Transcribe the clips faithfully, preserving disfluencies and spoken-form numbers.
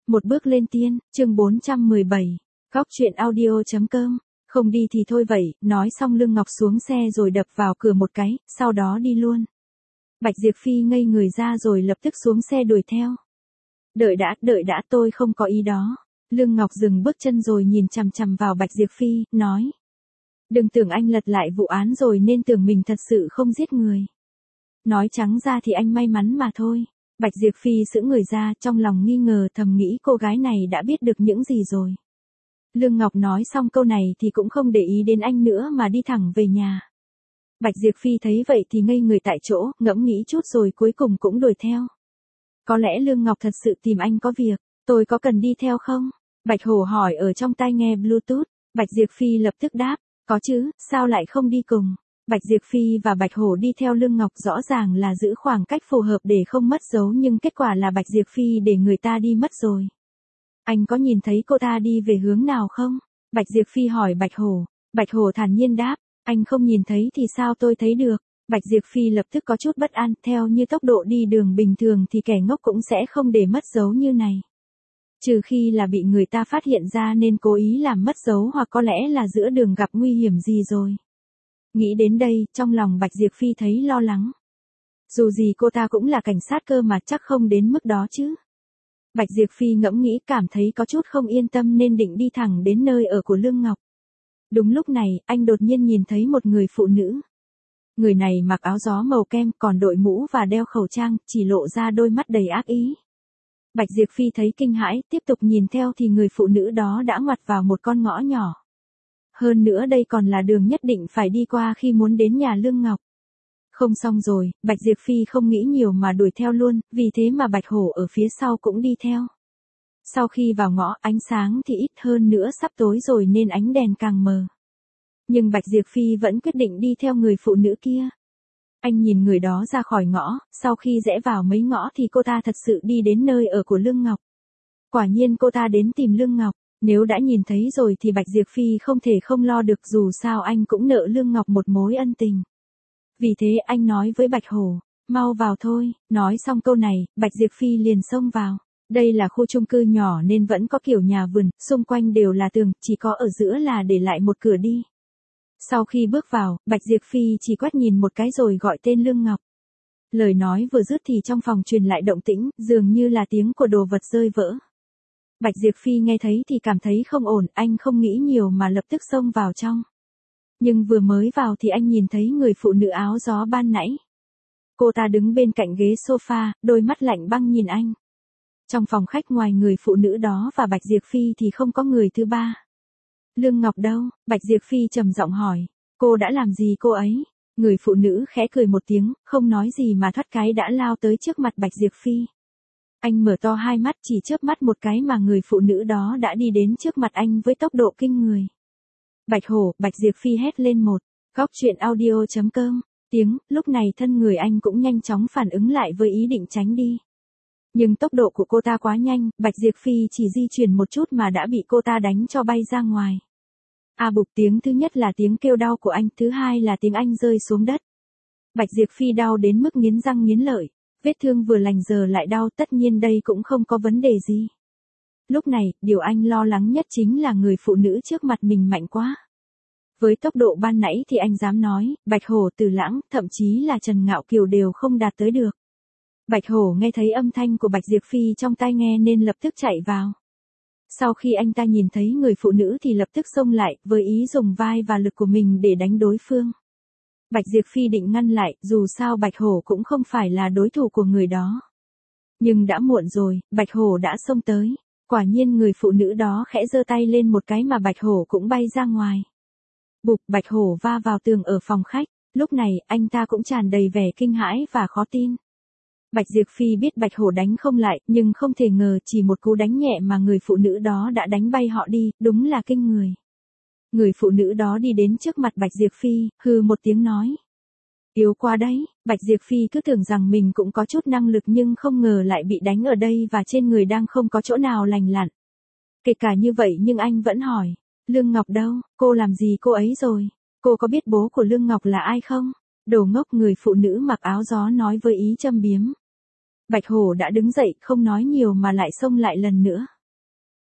Một bước lên tiên, chương bốn trăm mười bảy. Góc truyện audio chấm com. Không đi thì thôi vậy, nói xong Lương Ngọc xuống xe rồi đập vào cửa một cái, sau đó đi luôn. Bạch Diệp Phi ngây người ra rồi lập tức xuống xe đuổi theo. Đợi đã, đợi đã, tôi không có ý đó. Lương Ngọc dừng bước chân rồi nhìn chằm chằm vào Bạch Diệp Phi, nói. Đừng tưởng anh lật lại vụ án rồi nên tưởng mình thật sự không giết người. Nói trắng ra thì anh may mắn mà thôi. Bạch Diệp Phi sững người ra, trong lòng nghi ngờ thầm nghĩ cô gái này đã biết được những gì rồi. Lương Ngọc nói xong câu này thì cũng không để ý đến anh nữa mà đi thẳng về nhà. Bạch Diệp Phi thấy vậy thì ngây người tại chỗ, ngẫm nghĩ chút rồi cuối cùng cũng đuổi theo. Có lẽ Lương Ngọc thật sự tìm anh có việc, tôi có cần đi theo không? Bạch Hổ hỏi ở trong tai nghe Bluetooth. Bạch Diệp Phi lập tức đáp, có chứ, sao lại không đi cùng? Bạch Diệp Phi và Bạch Hổ đi theo Lương Ngọc rõ ràng là giữ khoảng cách phù hợp để không mất dấu nhưng kết quả là Bạch Diệp Phi để người ta đi mất rồi. Anh có nhìn thấy cô ta đi về hướng nào không? Bạch Diệp Phi hỏi Bạch Hổ. Bạch Hổ thản nhiên đáp, anh không nhìn thấy thì sao tôi thấy được? Bạch Diệp Phi lập tức có chút bất an, theo như tốc độ đi đường bình thường thì kẻ ngốc cũng sẽ không để mất dấu như này. Trừ khi là bị người ta phát hiện ra nên cố ý làm mất dấu hoặc có lẽ là giữa đường gặp nguy hiểm gì rồi. Nghĩ đến đây, trong lòng Bạch Diệp Phi thấy lo lắng. Dù gì cô ta cũng là cảnh sát cơ mà chắc không đến mức đó chứ. Bạch Diệp Phi ngẫm nghĩ cảm thấy có chút không yên tâm nên định đi thẳng đến nơi ở của Lương Ngọc. Đúng lúc này, anh đột nhiên nhìn thấy một người phụ nữ. Người này mặc áo gió màu kem còn đội mũ và đeo khẩu trang, chỉ lộ ra đôi mắt đầy ác ý. Bạch Diệp Phi thấy kinh hãi, tiếp tục nhìn theo thì người phụ nữ đó đã ngoặt vào một con ngõ nhỏ. Hơn nữa đây còn là đường nhất định phải đi qua khi muốn đến nhà Lương Ngọc. Không xong rồi, Bạch Diệp Phi không nghĩ nhiều mà đuổi theo luôn, vì thế mà Bạch Hổ ở phía sau cũng đi theo. Sau khi vào ngõ, ánh sáng thì ít hơn nữa sắp tối rồi nên ánh đèn càng mờ. Nhưng Bạch Diệp Phi vẫn quyết định đi theo người phụ nữ kia. Anh nhìn người đó ra khỏi ngõ, sau khi rẽ vào mấy ngõ thì cô ta thật sự đi đến nơi ở của Lương Ngọc. Quả nhiên cô ta đến tìm Lương Ngọc. Nếu đã nhìn thấy rồi thì Bạch Diệp Phi không thể không lo được dù sao anh cũng nợ Lương Ngọc một mối ân tình. Vì thế anh nói với Bạch Hổ, mau vào thôi, nói xong câu này, Bạch Diệp Phi liền xông vào. Đây là khu chung cư nhỏ nên vẫn có kiểu nhà vườn, xung quanh đều là tường, chỉ có ở giữa là để lại một cửa đi. Sau khi bước vào, Bạch Diệp Phi chỉ quét nhìn một cái rồi gọi tên Lương Ngọc. Lời nói vừa dứt thì trong phòng truyền lại động tĩnh, dường như là tiếng của đồ vật rơi vỡ. Bạch Diệp Phi nghe thấy thì cảm thấy không ổn, anh không nghĩ nhiều mà lập tức xông vào trong. Nhưng vừa mới vào thì anh nhìn thấy người phụ nữ áo gió ban nãy. Cô ta đứng bên cạnh ghế sofa, đôi mắt lạnh băng nhìn anh. Trong phòng khách ngoài người phụ nữ đó và Bạch Diệp Phi thì không có người thứ ba. Lương Ngọc đâu? Bạch Diệp Phi trầm giọng hỏi. Cô đã làm gì cô ấy? Người phụ nữ khẽ cười một tiếng, không nói gì mà thoát cái đã lao tới trước mặt Bạch Diệp Phi. Anh mở to hai mắt chỉ chớp mắt một cái mà người phụ nữ đó đã đi đến trước mặt anh với tốc độ kinh người. Bạch Hổ, Bạch Diệp Phi hét lên một. Góc truyện audio chấm com. Tiếng, lúc này thân người anh cũng nhanh chóng phản ứng lại với ý định tránh đi. Nhưng tốc độ của cô ta quá nhanh, Bạch Diệp Phi chỉ di chuyển một chút mà đã bị cô ta đánh cho bay ra ngoài. A bục, tiếng thứ nhất là tiếng kêu đau của anh, thứ hai là tiếng anh rơi xuống đất. Bạch Diệp Phi đau đến mức nghiến răng nghiến lợi. Vết thương vừa lành giờ lại đau, tất nhiên đây cũng không có vấn đề gì. Lúc này, điều anh lo lắng nhất chính là người phụ nữ trước mặt mình mạnh quá. Với tốc độ ban nãy thì anh dám nói, Bạch Hổ, Từ Lãng, thậm chí là Trần Ngạo Kiều đều không đạt tới được. Bạch Hổ nghe thấy âm thanh của Bạch Diệp Phi trong tai nghe nên lập tức chạy vào. Sau khi anh ta nhìn thấy người phụ nữ thì lập tức xông lại, với ý dùng vai và lực của mình để đánh đối phương. Bạch Diệp Phi định ngăn lại, dù sao Bạch Hổ cũng không phải là đối thủ của người đó. Nhưng đã muộn rồi, Bạch Hổ đã xông tới. Quả nhiên người phụ nữ đó khẽ giơ tay lên một cái mà Bạch Hổ cũng bay ra ngoài. Bụp, Bạch Hổ va vào tường ở phòng khách. Lúc này, anh ta cũng tràn đầy vẻ kinh hãi và khó tin. Bạch Diệp Phi biết Bạch Hổ đánh không lại, nhưng không thể ngờ chỉ một cú đánh nhẹ mà người phụ nữ đó đã đánh bay họ đi, đúng là kinh người. Người phụ nữ đó đi đến trước mặt Bạch Diệp Phi, hừ một tiếng nói. Yếu quá đấy, Bạch Diệp Phi cứ tưởng rằng mình cũng có chút năng lực nhưng không ngờ lại bị đánh ở đây và trên người đang không có chỗ nào lành lặn. Kể cả như vậy nhưng anh vẫn hỏi, Lương Ngọc đâu, cô làm gì cô ấy rồi? Cô có biết bố của Lương Ngọc là ai không? Đồ ngốc, người phụ nữ mặc áo gió nói với ý châm biếm. Bạch Hổ đã đứng dậy không nói nhiều mà lại xông lại lần nữa.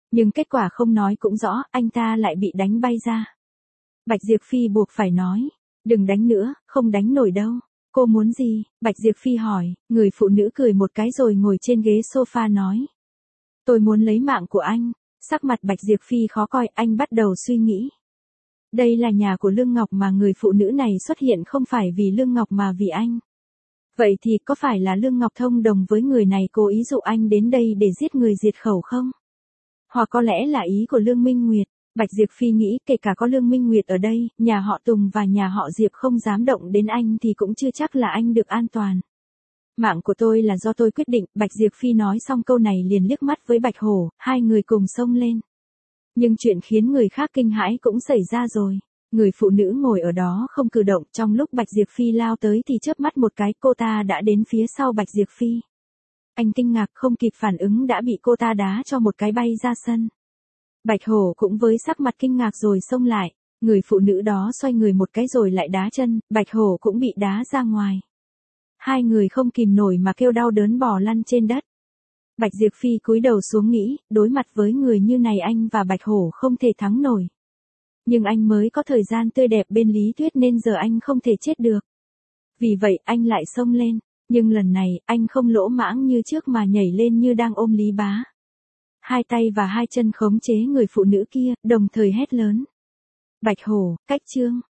Nhưng kết quả không nói cũng rõ, anh ta lại bị đánh bay ra. Bạch Diệp Phi buộc phải nói, đừng đánh nữa, không đánh nổi đâu. Cô muốn gì? Bạch Diệp Phi hỏi, người phụ nữ cười một cái rồi ngồi trên ghế sofa nói. Tôi muốn lấy mạng của anh. Sắc mặt Bạch Diệp Phi khó coi, anh bắt đầu suy nghĩ. Đây là nhà của Lương Ngọc mà người phụ nữ này xuất hiện không phải vì Lương Ngọc mà vì anh. Vậy thì có phải là Lương Ngọc thông đồng với người này cố ý dụ anh đến đây để giết người diệt khẩu không? Hoặc có lẽ là ý của Lương Minh Nguyệt. Bạch Diệp Phi nghĩ kể cả có Lương Minh Nguyệt ở đây, nhà họ Tùng và nhà họ Diệp không dám động đến anh thì cũng chưa chắc là anh được an toàn. Mạng của tôi là do tôi quyết định, Bạch Diệp Phi nói xong câu này liền liếc mắt với Bạch Hổ, hai người cùng xông lên. Nhưng chuyện khiến người khác kinh hãi cũng xảy ra rồi. Người phụ nữ ngồi ở đó không cử động, trong lúc Bạch Diệp Phi lao tới thì chớp mắt một cái cô ta đã đến phía sau Bạch Diệp Phi. Anh kinh ngạc không kịp phản ứng đã bị cô ta đá cho một cái bay ra sân. Bạch Hổ cũng với sắc mặt kinh ngạc rồi xông lại, người phụ nữ đó xoay người một cái rồi lại đá chân, Bạch Hổ cũng bị đá ra ngoài. Hai người không kìm nổi mà kêu đau đớn bò lăn trên đất. Bạch Diệp Phi cúi đầu xuống nghĩ, đối mặt với người như này anh và Bạch Hổ không thể thắng nổi. Nhưng anh mới có thời gian tươi đẹp bên Lý Tuyết nên giờ anh không thể chết được. Vì vậy anh lại xông lên, nhưng lần này anh không lỗ mãng như trước mà nhảy lên như đang ôm Lý Bá. Hai tay và hai chân khống chế người phụ nữ kia, đồng thời hét lớn. Bạch Hổ, cách chương.